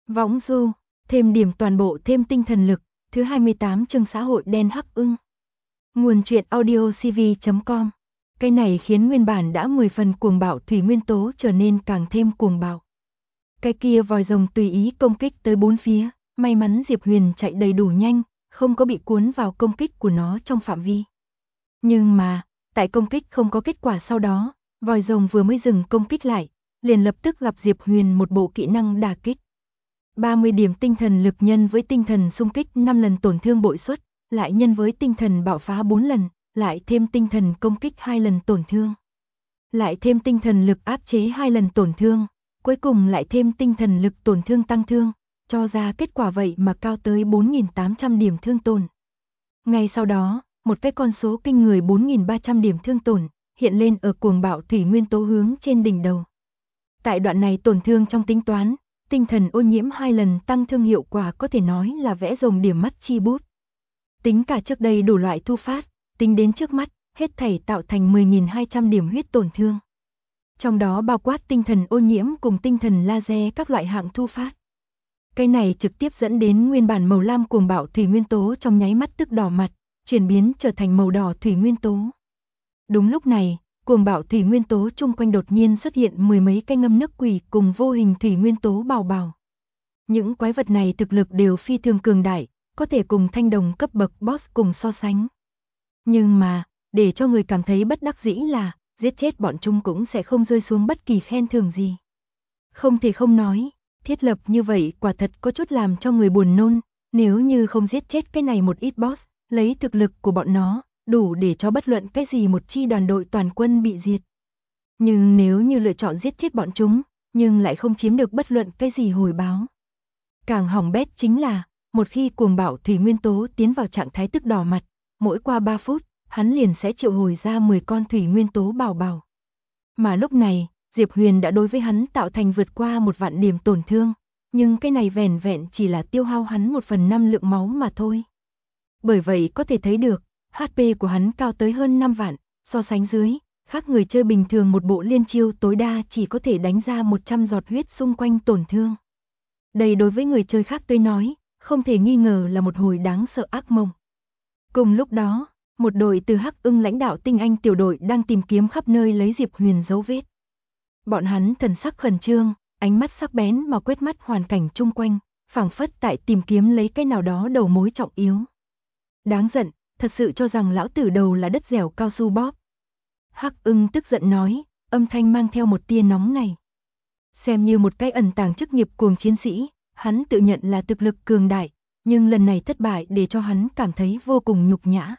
Võng du, thêm điểm toàn bộ thêm tinh thần lực, thứ 28 chương xã hội đen Hắc Ưng. Nguồn truyện audio cv.com. Cái này khiến nguyên bản đã 10 phần cuồng bạo thủy nguyên tố trở nên càng thêm cuồng bạo. Cái kia vòi rồng tùy ý công kích tới bốn phía, may mắn Diệp Huyền chạy đầy đủ nhanh, không có bị cuốn vào công kích của nó trong phạm vi. Nhưng mà, tại công kích không có kết quả sau đó, vòi rồng vừa mới dừng công kích lại, liền lập tức gặp Diệp Huyền một bộ kỹ năng đả kích. 30 điểm tinh thần lực nhân với tinh thần xung kích 5 lần tổn thương bội suất, lại nhân với tinh thần bạo phá 4 lần, lại thêm tinh thần công kích 2 lần tổn thương. Lại thêm tinh thần lực áp chế 2 lần tổn thương, cuối cùng lại thêm tinh thần lực tổn thương tăng thương, cho ra kết quả vậy mà cao tới 4.800 điểm thương tổn. Ngay sau đó, một cái con số kinh người 4.300 điểm thương tổn, hiện lên ở cuồng bạo thủy nguyên tố hướng trên đỉnh đầu. Tại đoạn này tổn thương trong tính toán, tinh thần ô nhiễm 2 lần tăng thương hiệu quả có thể nói là vẽ rồng điểm mắt chi bút. Tính cả trước đây đủ loại thu phát, tính đến trước mắt, hết thảy tạo thành 10.200 điểm huyết tổn thương. Trong đó bao quát tinh thần ô nhiễm cùng tinh thần laser các loại hạng thu phát. Cái này trực tiếp dẫn đến nguyên bản màu lam cuồng bạo thủy nguyên tố trong nháy mắt tức đỏ mặt, chuyển biến trở thành màu đỏ thủy nguyên tố. Đúng lúc này, cuồng bạo thủy nguyên tố chung quanh đột nhiên xuất hiện mười mấy cái ngâm nước quỷ cùng vô hình thủy nguyên tố bào bào. Những quái vật này thực lực đều phi thường cường đại, có thể cùng thanh đồng cấp bậc boss cùng so sánh. Nhưng mà, để cho người cảm thấy bất đắc dĩ là, giết chết bọn chúng cũng sẽ không rơi xuống bất kỳ khen thưởng gì. Không thể không nói, thiết lập như vậy quả thật có chút làm cho người buồn nôn, nếu như không giết chết cái này một ít boss, lấy thực lực của bọn nó, đủ để cho bất luận cái gì một chi đoàn đội toàn quân bị diệt. Nhưng nếu như lựa chọn giết chết bọn chúng, nhưng lại không chiếm được bất luận cái gì hồi báo. Càng hỏng bét chính là, một khi cuồng bạo thủy nguyên tố tiến vào trạng thái tức đỏ mặt, mỗi qua 3 phút, hắn liền sẽ triệu hồi ra 10 con thủy nguyên tố bào bào. Mà lúc này, Diệp Huyền đã đối với hắn tạo thành vượt qua 1 vạn điểm tổn thương, nhưng cái này vẻn vẹn chỉ là tiêu hao hắn 1/5 lượng máu mà thôi. Bởi vậy có thể thấy được, HP của hắn cao tới hơn 5 vạn, so sánh dưới, khác người chơi bình thường một bộ liên chiêu tối đa chỉ có thể đánh ra 100 giọt huyết xung quanh tổn thương. Đây đối với người chơi khác tới nói, không thể nghi ngờ là một hồi đáng sợ ác mộng. Cùng lúc đó, một đội từ Hắc Ưng lãnh đạo tinh anh tiểu đội đang tìm kiếm khắp nơi lấy Diệp Huyền dấu vết. Bọn hắn thần sắc khẩn trương, ánh mắt sắc bén mà quét mắt hoàn cảnh chung quanh, phảng phất tại tìm kiếm lấy cái nào đó đầu mối trọng yếu. Đáng giận, thật sự cho rằng lão tử đầu là đất dẻo cao su bóp. Hắc Ưng tức giận nói, âm thanh mang theo một tia nóng này. Xem như một cái ẩn tàng chức nghiệp cuồng chiến sĩ, hắn tự nhận là thực lực cường đại, nhưng lần này thất bại để cho hắn cảm thấy vô cùng nhục nhã.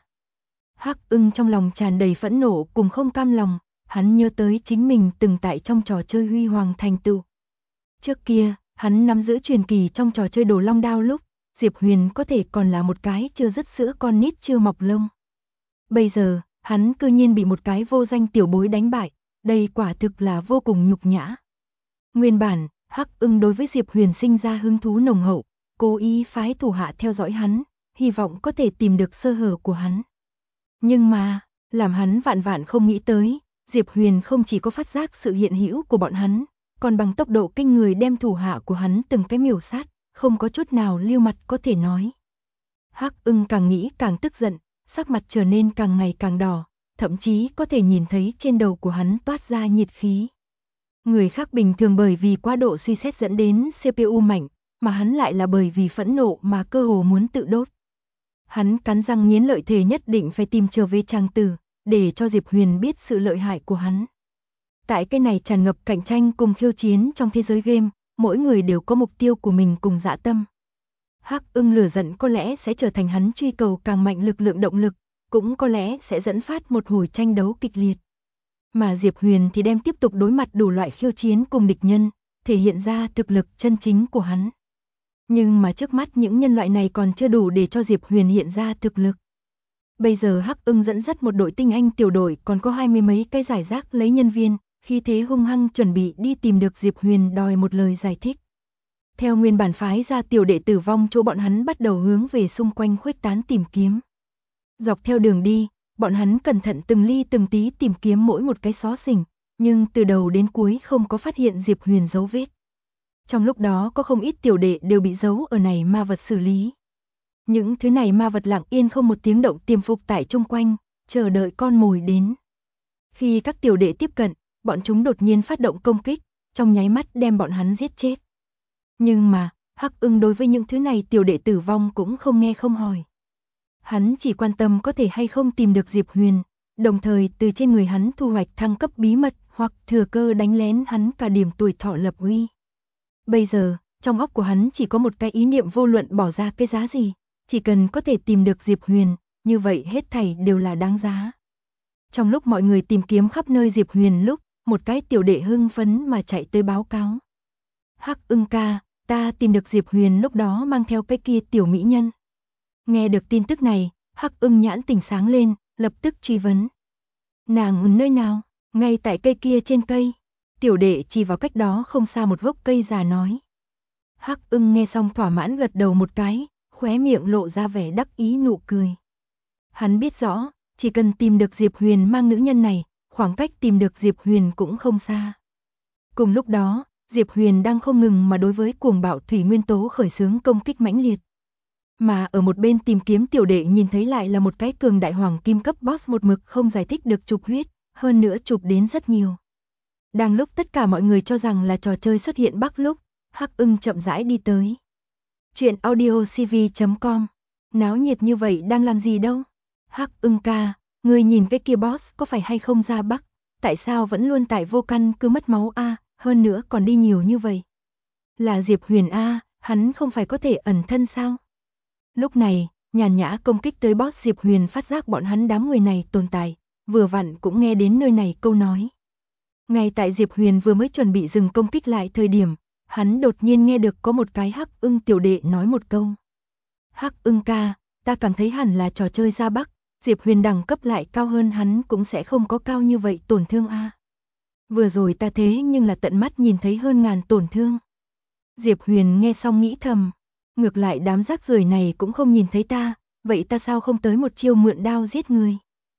Hắc Ưng trong lòng tràn đầy phẫn nộ cùng không cam lòng, hắn nhớ tới chính mình từng tại trong trò chơi huy hoàng thành tựu. Trước kia, hắn nắm giữ truyền kỳ trong trò chơi Đồ Long Đao lúc, Diệp Huyền có thể còn là một cái chưa dứt sữa con nít chưa mọc lông. Bây giờ, hắn cư nhiên bị một cái vô danh tiểu bối đánh bại, đây quả thực là vô cùng nhục nhã. Nguyên bản, Hắc Ưng đối với Diệp Huyền sinh ra hứng thú nồng hậu, cố ý phái thủ hạ theo dõi hắn, hy vọng có thể tìm được sơ hở của hắn. Nhưng mà, làm hắn vạn vạn không nghĩ tới, Diệp Huyền không chỉ có phát giác sự hiện hữu của bọn hắn, còn bằng tốc độ kinh người đem thủ hạ của hắn từng cái miểu sát, không có chút nào lưu mặt có thể nói. Hắc Ưng càng nghĩ càng tức giận, sắc mặt trở nên càng ngày càng đỏ, thậm chí có thể nhìn thấy trên đầu của hắn toát ra nhiệt khí. Người khác bình thường bởi vì quá độ suy xét dẫn đến CPU mạnh, mà hắn lại là bởi vì phẫn nộ mà cơ hồ muốn tự đốt. Hắn cắn răng nghiến lợi thề nhất định phải tìm trở về Tràng Tử, để cho Diệp Huyền biết sự lợi hại của hắn. Tại cái này tràn ngập cạnh tranh cùng khiêu chiến trong thế giới game, mỗi người đều có mục tiêu của mình cùng dã tâm. Hắc Ưng lửa giận có lẽ sẽ trở thành hắn truy cầu càng mạnh lực lượng động lực, cũng có lẽ sẽ dẫn phát một hồi tranh đấu kịch liệt. Mà Diệp Huyền thì đem tiếp tục đối mặt đủ loại khiêu chiến cùng địch nhân, thể hiện ra thực lực chân chính của hắn. Nhưng mà trước mắt những nhân loại này còn chưa đủ để cho Diệp Huyền hiện ra thực lực. Bây giờ Hắc Ưng dẫn dắt một đội tinh anh tiểu đội còn có 20 mấy cái giải rác lấy nhân viên, khi thế hung hăng chuẩn bị đi tìm được Diệp Huyền đòi một lời giải thích. Theo nguyên bản phái ra tiểu đệ tử vong chỗ bọn hắn bắt đầu hướng về xung quanh khuếch tán tìm kiếm. Dọc theo đường đi, bọn hắn cẩn thận từng ly từng tí tìm kiếm mỗi một cái xó xỉnh, nhưng từ đầu đến cuối không có phát hiện Diệp Huyền dấu vết. Trong lúc đó có không ít tiểu đệ đều bị giấu ở này ma vật xử lý. Những thứ này ma vật lặng yên không một tiếng động tiềm phục tại chung quanh, chờ đợi con mồi đến. Khi các tiểu đệ tiếp cận, bọn chúng đột nhiên phát động công kích, trong nháy mắt đem bọn hắn giết chết. Nhưng mà, Hắc Ưng đối với những thứ này tiểu đệ tử vong cũng không nghe không hỏi. Hắn chỉ quan tâm có thể hay không tìm được Diệp Huyền, đồng thời từ trên người hắn thu hoạch thăng cấp bí mật hoặc thừa cơ đánh lén hắn cả điểm tuổi thọ lập uy. Bây giờ, trong óc của hắn chỉ có một cái ý niệm vô luận bỏ ra cái giá gì, chỉ cần có thể tìm được Diệp Huyền, như vậy hết thảy đều là đáng giá. Trong lúc mọi người tìm kiếm khắp nơi Diệp Huyền lúc, một cái tiểu đệ hưng phấn mà chạy tới báo cáo. Hắc Ưng ca, ta tìm được Diệp Huyền lúc đó mang theo cái kia tiểu mỹ nhân. Nghe được tin tức này, Hắc Ưng nhãn tỉnh sáng lên, lập tức truy vấn. Nàng ở nơi nào? Ngay tại cây kia trên cây. Tiểu đệ chỉ vào cách đó không xa một gốc cây già nói. Hắc Ưng nghe xong thỏa mãn gật đầu một cái, khóe miệng lộ ra vẻ đắc ý nụ cười. Hắn biết rõ, chỉ cần tìm được Diệp Huyền mang nữ nhân này, khoảng cách tìm được Diệp Huyền cũng không xa. Cùng lúc đó, Diệp Huyền đang không ngừng mà đối với cuồng bạo thủy nguyên tố khởi xướng công kích mãnh liệt. Mà ở một bên tìm kiếm tiểu đệ nhìn thấy lại là một cái cường đại hoàng kim cấp boss một mực không giải thích được chụp huyết, hơn nữa chụp đến rất nhiều. Đang lúc tất cả mọi người cho rằng là trò chơi xuất hiện bug lúc, Hắc Ưng chậm rãi đi tới. Chuyện audiocv.com. Náo nhiệt như vậy đang làm gì đâu? Hắc Ưng ca, người nhìn cái kia boss có phải hay không ra bug? Tại sao vẫn luôn tại vô căn cứ mất máu a, hơn nữa còn đi nhiều như vậy? Là Diệp Huyền a, hắn không phải có thể ẩn thân sao? Lúc này, nhàn nhã công kích tới boss Diệp Huyền phát giác bọn hắn đám người này tồn tại, vừa vặn cũng nghe đến nơi này câu nói. Ngay tại Diệp Huyền vừa mới chuẩn bị dừng công kích lại thời điểm, hắn đột nhiên nghe được có một cái Hắc Ưng tiểu đệ nói một câu. Hắc Ưng ca, ta cảm thấy hẳn là trò chơi ra bắc, Diệp Huyền đẳng cấp lại cao hơn hắn cũng sẽ không có cao như vậy tổn thương a. Vừa rồi ta thế nhưng là tận mắt nhìn thấy hơn ngàn tổn thương. Diệp Huyền nghe xong nghĩ thầm, ngược lại đám rác rưởi này cũng không nhìn thấy ta, vậy ta sao không tới một chiêu mượn đao giết người.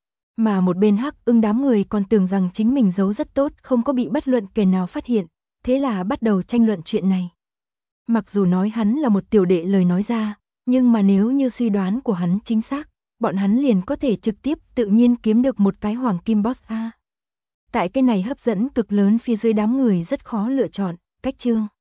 Mà một bên Hắc Ưng đám người còn tưởng rằng chính mình giấu rất tốt, không có bị bất luận kẻ nào phát hiện, thế là bắt đầu tranh luận chuyện này. Mặc dù nói hắn là một tiểu đệ lời nói ra, nhưng mà nếu như suy đoán của hắn chính xác, bọn hắn liền có thể trực tiếp tự nhiên kiếm được một cái hoàng kim boss a. Tại cái này hấp dẫn cực lớn phía dưới đám người rất khó lựa chọn, cách chương.